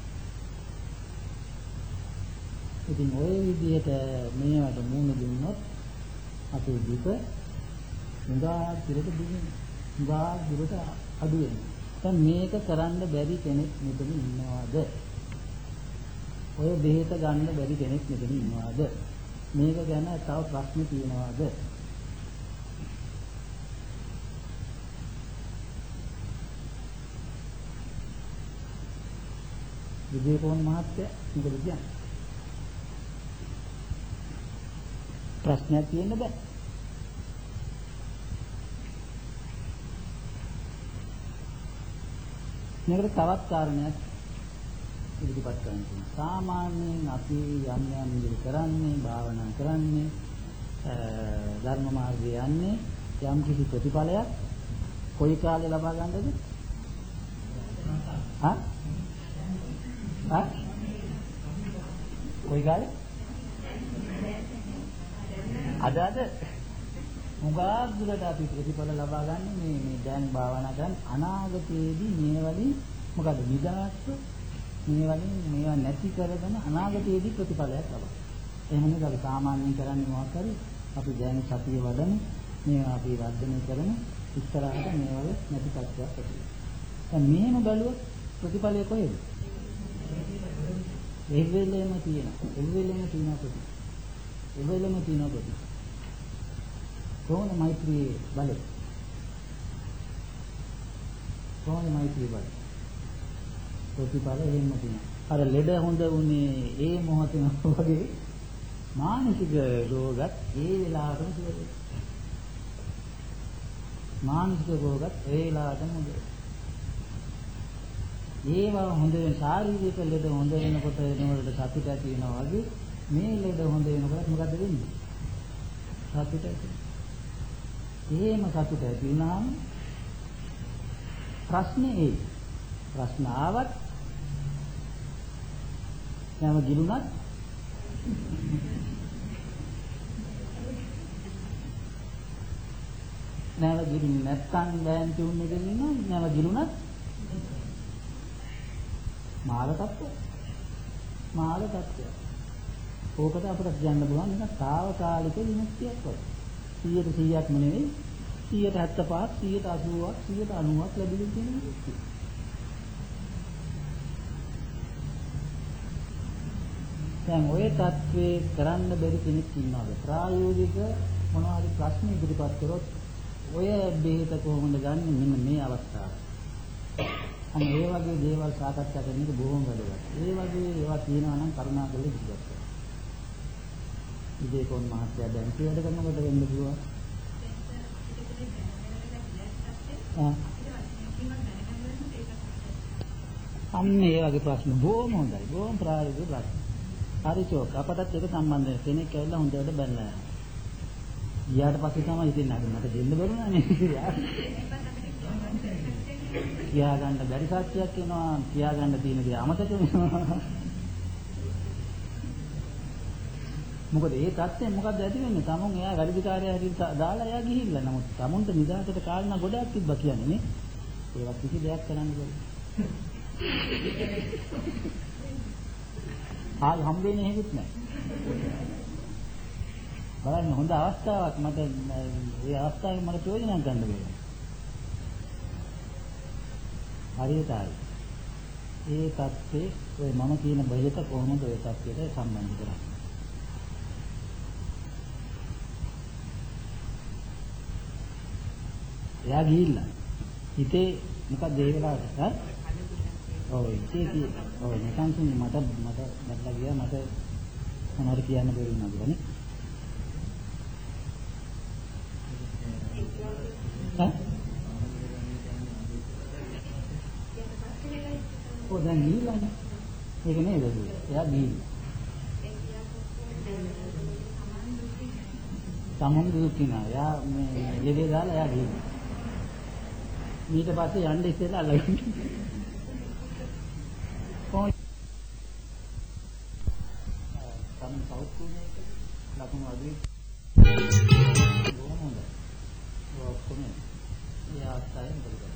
ඉතින් ඔය විදිහට මේවට මුහුණ දුන්නොත් අපේ දුක හුඟා දිරට දුකින් හුඟා දිරට අඩු වෙනවා. දැන් මේක කරන්න බැරි කෙනෙක් මෙතන ඉන්නවද? ඔය බෙහෙත ගන්න බැරි කෙනෙක් මෙතන ඉන්නවද? මේක ගැන තව ප්‍රශ්න තියෙනවද? විජේකෝන් මහත්තයා මොකද කියන්නේ? ප්‍රශ්නයක් තියෙන්න බෑ. මේකට තවත් කාරණයක් ඉදිරිපත් කරන්න තියෙනවා. සාමාන්‍යයෙන් අපි යම් යම් දේ කරන්නේ, භාවනා කරන්නේ, ධර්ම මාර්ගයේ යන්නේ යම් කිසි ප්‍රතිඵලයක් කොයි කාලේ ලබා ගන්නද? හා? හා? කොයි කාලේ? අද අද මුගා දුරට අපි ප්‍රතිඵල ලබා ගන්න මේ මේ දැන් භාවනා කරන් අනාගතයේදී මේ වලින් මොකද නිදාස්ස මේ වලින් මේවා නැති කරගෙන අනාගතයේදී ප්‍රතිඵලයක් ලබා. එහෙම නේද අපි සාමාන්‍යයෙන් කරන්නේ මොකක් හරි අපි දැන් සතිය වඩන මේවා අපි වර්ධනය කරන ඉස්සරහට මේ වගේ නැති තත්ත්වයක් ඇති වෙනවා. දැන් මෙහෙම බලුවොත් ප්‍රතිඵලය කොහෙද? ඒ වෙලෙම තියෙනවා. ඒ වෙලෙම තියෙනවා ප්‍රතිඵල. ඒ වෙලෙම තියෙනවා ප්‍රතිඵල. කොහොමද මෛත්‍රී බලය? කොහොමද මෛත්‍රී බලය? ප්‍රතිඵල එහෙම තියෙනවා. අර ලෙඩ හොඳ උනේ ඒ මොහොතේම වගේ මානසික රෝගත් ඒ වෙලාවටම සුව වෙනවා. මානසික රෝගත් ඒ වෙලාවටම හොඳ වෙනවා. ඒවා හොඳ වෙන ශාරීරික ලෙඩ හොඳ වෙනකොට එනවලට සතුට ඇති වෙනවා වගේ මේ ලෙඩ හොඳ වෙනකොට මොකද වෙන්නේ? සතුට ඇති. එහෙම සතුට ඇති වුණාම ප්‍රශ්නේ ඒ ප්‍රශ්න ආවත් නැව ගිරුණත් නැව ගිරුනේ නැත්තම් දැන් තුන් එකකින් ඉන්නවා නැව ගිරුණත් මාල තත්ත්වය මාල තත්ත්වය ඕකට අපිට කියන්න පුළුවන් නිකන් తాවකාලික විමුක්තියක් වගේ සියයට සීයක්ම නෙවෙයි සියයට හැත්තෑ පහක් සියයට අසූවක් සියයට අනූවක් ලැබිලා තියෙන විමුක්තිය. දැන් ඔය தત્ත්වේ කරන්න බැරි කෙනෙක් ඉන්නවද? ප්‍රායෝගික මොනවා හරි ප්‍රශ්න ඉදිරිපත් කරොත් ඔය බෙහෙත කොහොමද ගන්නෙ මෙන්න මේ අවස්ථාවේ. අන්න ඒ වගේ දේවල් සාකච්ඡා කරන එක බොහොම වැදගත්. ඒ වගේ ඒවා තියෙනවා නම් කරුණාකරලා ඉදිරිපත් කරන්න. විජේකෝන් මහත්තයා දැන් වැඩ කරනකොට වෙන්න පුළුවන්. ආ. අන්න ඒ වගේ ප්‍රශ්න බොහොම හොඳයි. බොහොම ප්‍රායෝගික ප්‍රශ්න. හරි චෝක් අපටත් ඒක සම්බන්ධ කෙනෙක් ඇවිල්ලා හොඳට බැලලා යනවා. ඊට පස්සේ තමයි ඉතින් අර මට දෙන්න බැරුණානේ. කියා ගන්න බැරි සත්‍යයක් වෙනවා. කියා ගන්න තියෙන දේ අමතක වෙනවා. මොකද ඒ தත්ත්වයෙන් මොකද්ද ඇති වෙන්නේ? තමුන් එයා වැඩිකාරය හැටියට දාලා එයා ගිහිල්ලා. නමුත් තමුන්ට නිදාසට කාරණා ගොඩක් තිබ්බා කියන්නේ නේ. ඒවත් කිසි දෙයක් කරන්න බැහැ. ආල් හම්බෙන්නේ හේතුත් නැහැ. බලන්න හොඳ අවස්ථාවක් මට මේ අවස්ථාවේ මට ප්‍රයෝජනයක් ගන්න බැහැ. හරියට හරි. ඒ தත්ත්වේ ඔය මම කියන බෙහෙත කොහොමද ඔය தත්ත්වයට සම්බන්ධ කරන්නේ? එයා ගිහිල්ලා හිතේ මොකක්ද ඒ වෙලාවට ඈ ඔව් ඉතින් ඔව් නිකන් තුනේ මට මට දැක්ලා ගියා මට මොනවද කියන්න බැරි වුණා කියලා නේ ඈ ඔව් දැන් ගිහිල්ලානේ ඒක නේද එයා ගිහිල්ලා තමන් දුක් කිනා එයා මේ ලෙඩේ දාලා එයා ගිහිල්ලා ඊට පස්සේ යන්න ඉස්සෙල්ලා අල්ලගෙන කොහොමද සම් සවුත් කුනේ ලකුණු අඩුයි කොහොමද ඔක්කොම යා ස්ටයිල් බලන්න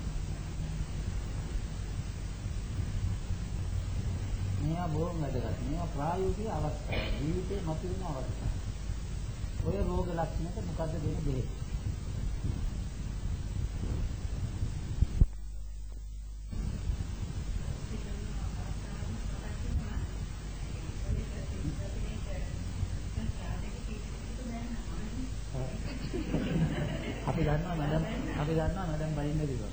මේවා බොහොම වැදගත් මේවා ප්‍රායෝගික අවස්ථා ජීවිතේ මතුවෙන අවස්ථා ඔය රෝග ලක්ෂණක මොකද්ද දෙන බෙහෙත් අපි ගන්නවා මැඩම් අපි ගන්නවා මැඩම් බයින්න දිනවා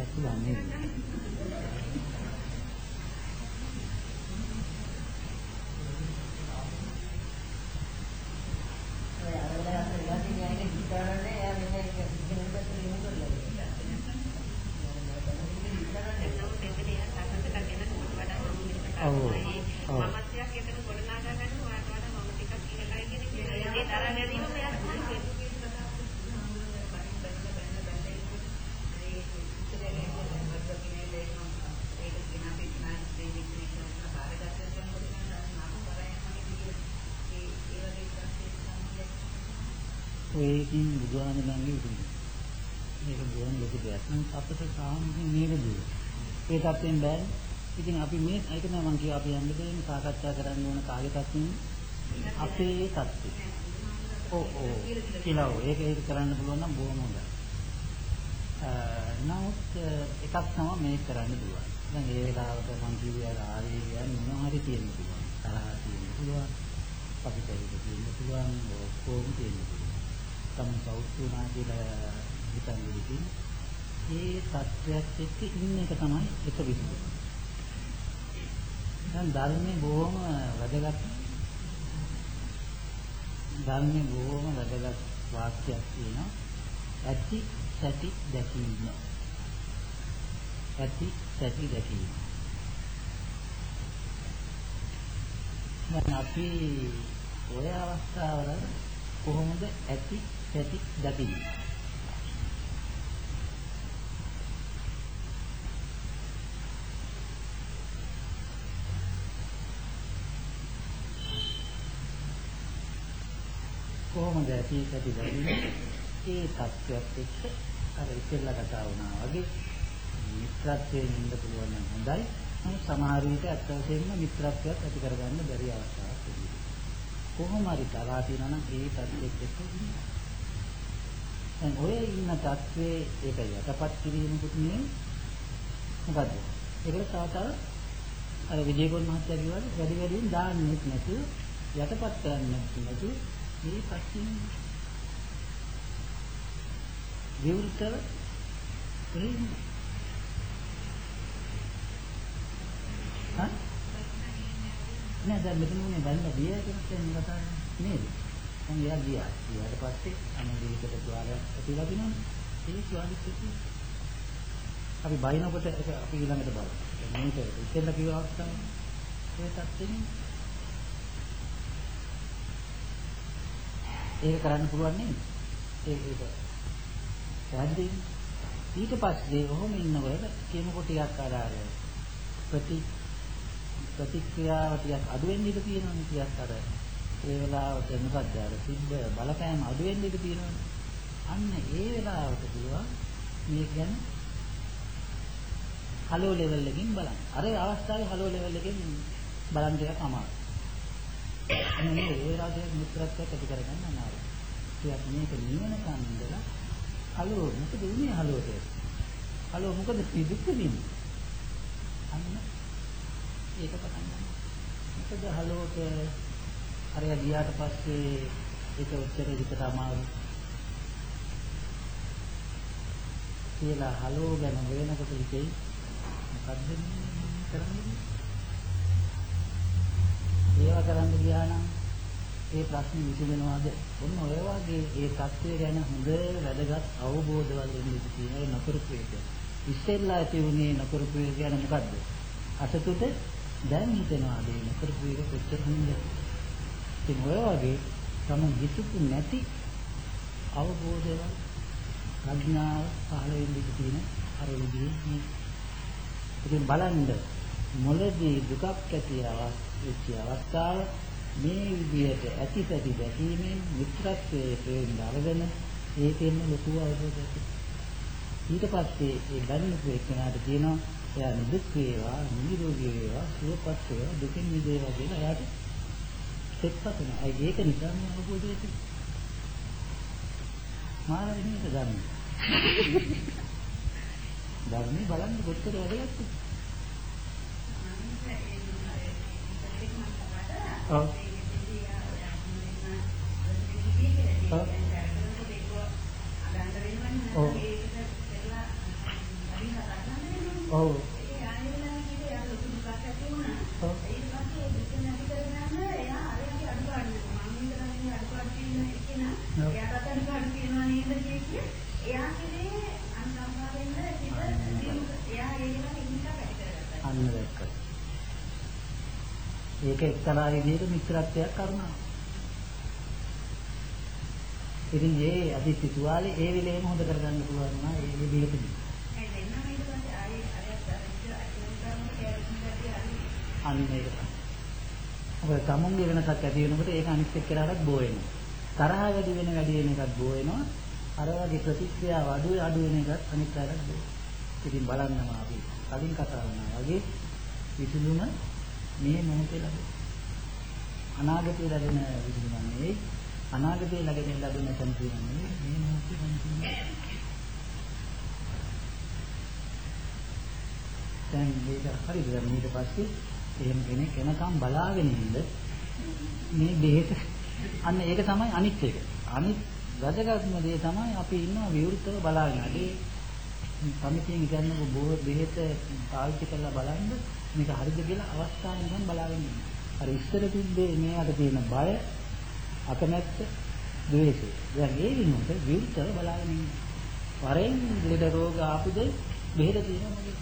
දෙයක් දන්නේ නැහැ. ඒකින් බුදුහාමරගේ උතුම්. මේක බුදුන් ලොකු දෙයක්. නම් අපිට සාමාන්‍යයෙන් මේක දුර. ඒ තත්ත්වෙන් බෑ. ඉතින් අපි මේ ඒක තමයි මම කිය අපි යන්නේ දෙන්නේ සාකච්ඡා කරන්න ඕන කාගේ තත්ත්වෙන් අපේ තත්ත්වෙ. ඔව් ඔව්. කියලා ඒක ඒක කරන්න පුළුවන් නම් බොහොම හොඳයි. නමුත් එකක් තමයි මේක කරන්න පුළුවන්. දැන් ඒ වෙලාවට මම කිව්වේ අර ආරේය මොනවා හරි තියෙන්න පුළුවන්. තරහ තියෙන්න පුළුවන්. අපිට ඒක තියෙන්න පුළුවන්. ඔක්කොම තියෙන්න පුළුවන්. තමයි සෞඛ්‍යනා කියලා හිතන්නේ. ඒ සත්‍යයක් එක්ක ඉන්න එක තමයි එක විදිහ. දැන් ධර්මයේ බොහොම වැදගත් ධර්මයේ බොහොම වැදගත් වාක්‍යයක් තියෙනවා. ඇති සැටි දැකීම. ඇති සැටි දැකීම. දැන් අපි ඔය අවස්ථාවල කොහොමද ඇති සැටි දැකීම? කොහොමද ඇති සැටි දැකීම? ඒ තත්ත්වයක් එක්ක අර ඉස්සෙල්ලා කතා වුණා වගේ මිත්‍රත්වයෙන් ඉන්න පුළුවන් නම් හොඳයි. නමුත් සමහර විට ඇත්ත වශයෙන්ම මිත්‍රත්වයක් ඇති කරගන්න බැරි අවස්ථාවක් තිබෙනවා. කොහොම හරි තරහා තියෙනවා නම් ඒ තත්ත්වෙත් එක්ක ඉන්න. දැන් ඔය ඉන්න තත්ත්වේ ඒක යටපත් කිරීමකුත් නෙවෙයි. මොකද්ද? ඒකට තාතර අර විජේකෝන් මහත්තයා කිව්වා වැඩි වැඩියෙන් දාන්නෙත් නැතුව යටපත් කරන්නේ නැතුව මේ පැත්තෙන් විවෘතව ඉන්න. හා? නෑ දැන් මෙතන මොනේ බලන්න ගියා කියලා කියන්නේ කතා නේද? මම එයා ගියා. ඊට පස්සේ අනුදීකට ద్వාරයක් ඇතිලා තිනවා. ඒ ස්වාමිත්වයේ අපි බයිනකොට අපි ඊළඟට බලමු. මේක ඉතින් කිව්ව අවස්ථාවේ ඒ තත්ත්වෙන් ඒක කරන්න පුළුවන් නේද? ඒක ඒක පැහැදිලි. ඊට පස්සේ ඔහොම ඉන්නකොට කෙනෙකුට ටිකක් අර ප්‍රති ප්‍රතික්‍රියාව ටිකක් අඩු වෙන්න ඉඩ තියෙනවනේ ටිකක් අර ඒ වෙලාවට මොකක්ද අර සිද්ධ බලපෑම අඩු වෙන්න ඉඩ තියෙනවනේ. අන්න ඒ වෙලාවට පුළුවන් මේ කියන්නේ හලෝ ලෙවල් එකකින් බලන්න. අර අවස්ථාවේ හලෝ ලෙවල් එකකින් බලන්න ටිකක් අමාරුයි. අනේ ඒ වෙලාවට මිත්‍රත්වයක් ඇති කරගන්න අමාරුයි. ටිකක් මේක නිවනකන් ඉඳලා හලෝ මොකද උනේ හලෝට? හලෝ මොකද පිදුක් වෙන්නේ? අන්න ඒක පටන් ගන්න. මොකද හලෝට අරය ගියාට පස්සේ ඒක උත්තර විතර අමාරු. කියලා හලෝ ගැන වෙනකොට ඉතින් මොකද්ද කරන්නේ? ඒවා කරන්න ගියා නම් ඒ ප්‍රශ්නේ විසඳෙනවද? ඔන්න ඔය වගේ ඒ தත්ත්වය ගැන හොඳ වැදගත් අවබෝධවල ඉන්න තියෙන නපුරුක එක. ඉස්සෙල්ලා ඇති වුණේ නපුරුක එක කියන්නේ මොකද්ද? අසතුට දැන් හිතනවා මේ නපුරුක එක කොච්චර හොඳද? ඉතින් ඔය වගේ තම හිතපු නැති අවබෝධවල ප්‍රඥාව පහළ වෙන්න තියෙන අර විදිහේ ඉතින් බලන්න මොළදී දුකක් ඇති වෙච්ච අවස්ථාව මේ විදිහට ඇතිසැටි දැකීමෙන් මිත්‍රත්වයේ ප්‍රේම අරගෙන ඒකෙන්න ලොකු අවබෝධයක්. ඊට පස්සේ ඒ ගන්නපු එක්කනට කියනවා එයා නිදුක් වේවා නිරෝගී වේවා සුවපත් වේවා දුකින් මිදේවා කියලා එයාට සෙත්පත් වෙනවා. ඒක නිසා මේ අවබෝධය තියෙනවා. මානවික ධර්ම. ධර්මයේ බලන්න කොච්චර වැඩගත්ද? ඔව්. ඔව්. ඔව්.
ඒ ආයෙලා කිව්වේ යා ලොකු දුකක් ඇති වුණා. ඊට පස්සේ ඒ දුක නැති කරගන්න එයා අරගේ අඩුපාඩු මම හිතන්නේ අඩුපාඩු තියෙන කෙනා එයාට අඩුපාඩු තියෙනවා නේද කිය එයා කිව්වේ අනුකම්පාවෙන් හිත එයා ඒකම ඉන්නක වැඩි කරගත්තා.
අන්න දැක්කා. ඒක එක්තරා විදිහක මිත්‍රත්වයක් කරනවා. ඉතින් ඒ අපි සිතුවාලේ ඒ විලේම හොද කරගන්න පුළුවන් නා ඒ විදිහටදී.
ඒ දෙන්නම ඊට පස්සේ ආයේ අරයට අරගෙන කරනවා
අන්න ඒක තමයි. ඔබ තමන්ගේ වෙනසක් ඇති වෙනකොට ඒක අනිත් එක්කලාට බෝ වෙනවා. තරහ වැඩි වෙන වැඩි වෙන එකත් බෝ වෙනවා. අර වගේ ප්‍රතික්‍රියාව අඩු අඩු වෙන එකත් අනිත් අයටත් බෝ. ඉතින් බලන්නම අපි කලින් කතා වුණා වගේ විසඳුම මේ මොහොතේ ලැබෙන. අනාගතේ ලැබෙන විසඳුම නෙවෙයි. අනාගතේ ලැබෙන ලැබෙන සම්පූර්ණනේ මේ මොහොතේ සම්පූර්ණ. දැන් මේක හරිද? ඊට පස්සේ එහෙම කෙනෙක් එනකම් බලාගෙන ඉන්න මේ බෙහෙත අන්න ඒක තමයි අනිත් එක. අනිත් වැදගත්ම දේ තමයි අපි ඉන්නවා විවෘතව බලාගෙන. ඒ සමිතියෙන් කියන්නේ බොහෝ බෙහෙත පාවිච්චි කරලා බලන්න මේක හරිද කියලා අවස්ථාවෙන් ගන්න බලාගෙන ඉන්න. අර ඉස්සර තිබ්බේ මේකට තියෙන බය, අකමැත්ත, ද්වේෂය. දැන් ඒ විනෝද විවෘතව බලාගෙන ඉන්න. වරෙන් ලෙඩ රෝග ආපුද බෙහෙත තියෙනවා මොකද?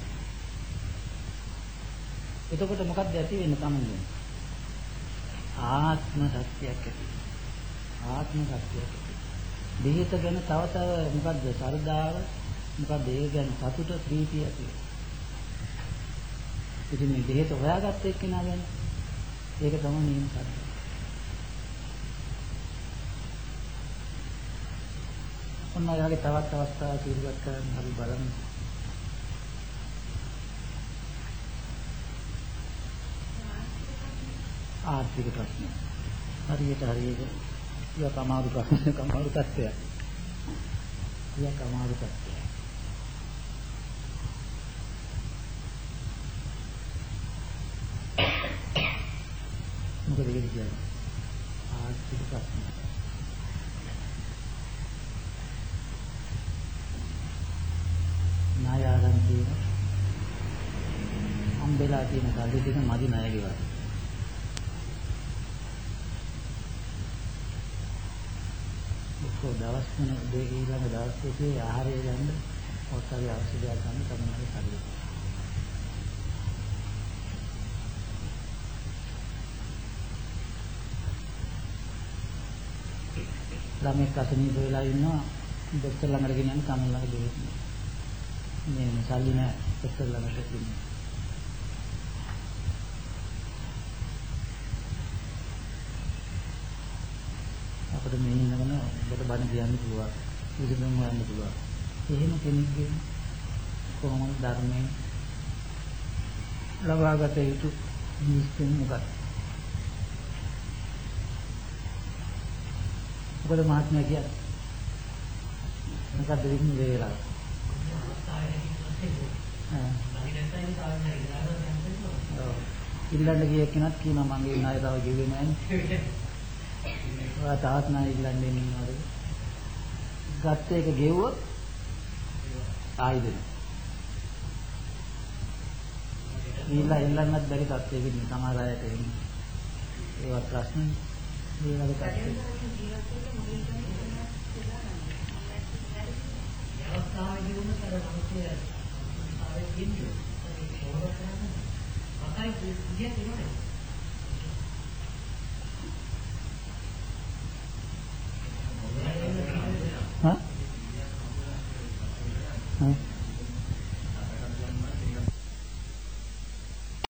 එතකොට මොකක්ද ඇති වෙන්නේ තමයි? ආත්ම සත්‍යයක් ඇති. ආත්ම සත්‍යයක් ඇති. බෙහෙත ගැන තව තව මොකද්ද? සරදාව මොකද ඒ ගැන සතුට ප්‍රීතිය ඇති. ඉතින් මේ බෙහෙත හොයාගත්ත එක්කෙනා ගැන ඒක තමයි නියම සත්‍ය. ඔන්න යාගේ තවත් අවස්ථාවක් ඉදිරියට කරන්න අපි බලමු. ආර්ථික ප්‍රශ්න. හරියට හරියට යක් අමාරු ප්‍රශ්නයක් අමාරු තත්ත්වයක්. යක් අමාරු තත්ත්වයක්. මොකද කියන්නේ? ආර්ථික ප්‍රශ්න. ණය ආරම්භ තියෙන අම්බෙලා තියෙන කල්ලි දෙක මදි ණය ගෙවන්න. ඔක්කො දවස් තුන දෙක ඊළඟ දවස් දෙකේ ආහාරය ගන්න ඔක්කොගේ අවශ්‍ය දේවල් ගන්න තමයි කල්ලි. ළමෙක් අසනීප වෙලා ඉන්නවා ડોක්ටර් ළඟට ගෙනියන්න කම ළඟ දෙන්නේ. මේ සල්ලි නැහැ ડોක්ටර් ළඟට ගෙනියන්න. අපිට මේ ඉන්නකම ඔබට බණ කියන්න පුළුවන්. විසඳුම් හොයන්න පුළුවන්. එහෙම කෙනෙක්ගේ කොහොමද ධර්මයෙන් ලබාගත යුතු නිස්තෙන් මොකක්ද? මොකද මහත්මයා කියන්නේ? මොකක්ද වෙන්නේ වේලා? ඉල්ලන්න ගිය කෙනත් කියනවා මගේ ණය තව ගෙවෙන්නේ නැහැ. ඔයා තාත් ණය ඉල්ලන්නේ ඉන්නවද? ගත්ත එක ගෙවුවොත් ආයි දෙනවා. ඊළඟ ඉල්ලන්නත් බැරි තත්ත්වයක ඉන්න සමහර අයට එන්නේ. ඒවත් ප්‍රශ්න ඊළඟ තත්ත්වෙ. අවස්ථාවේදී වුණ කරන්නේ ආවේ කියන්නේ ඒක අකයි කියන්නේ හා හා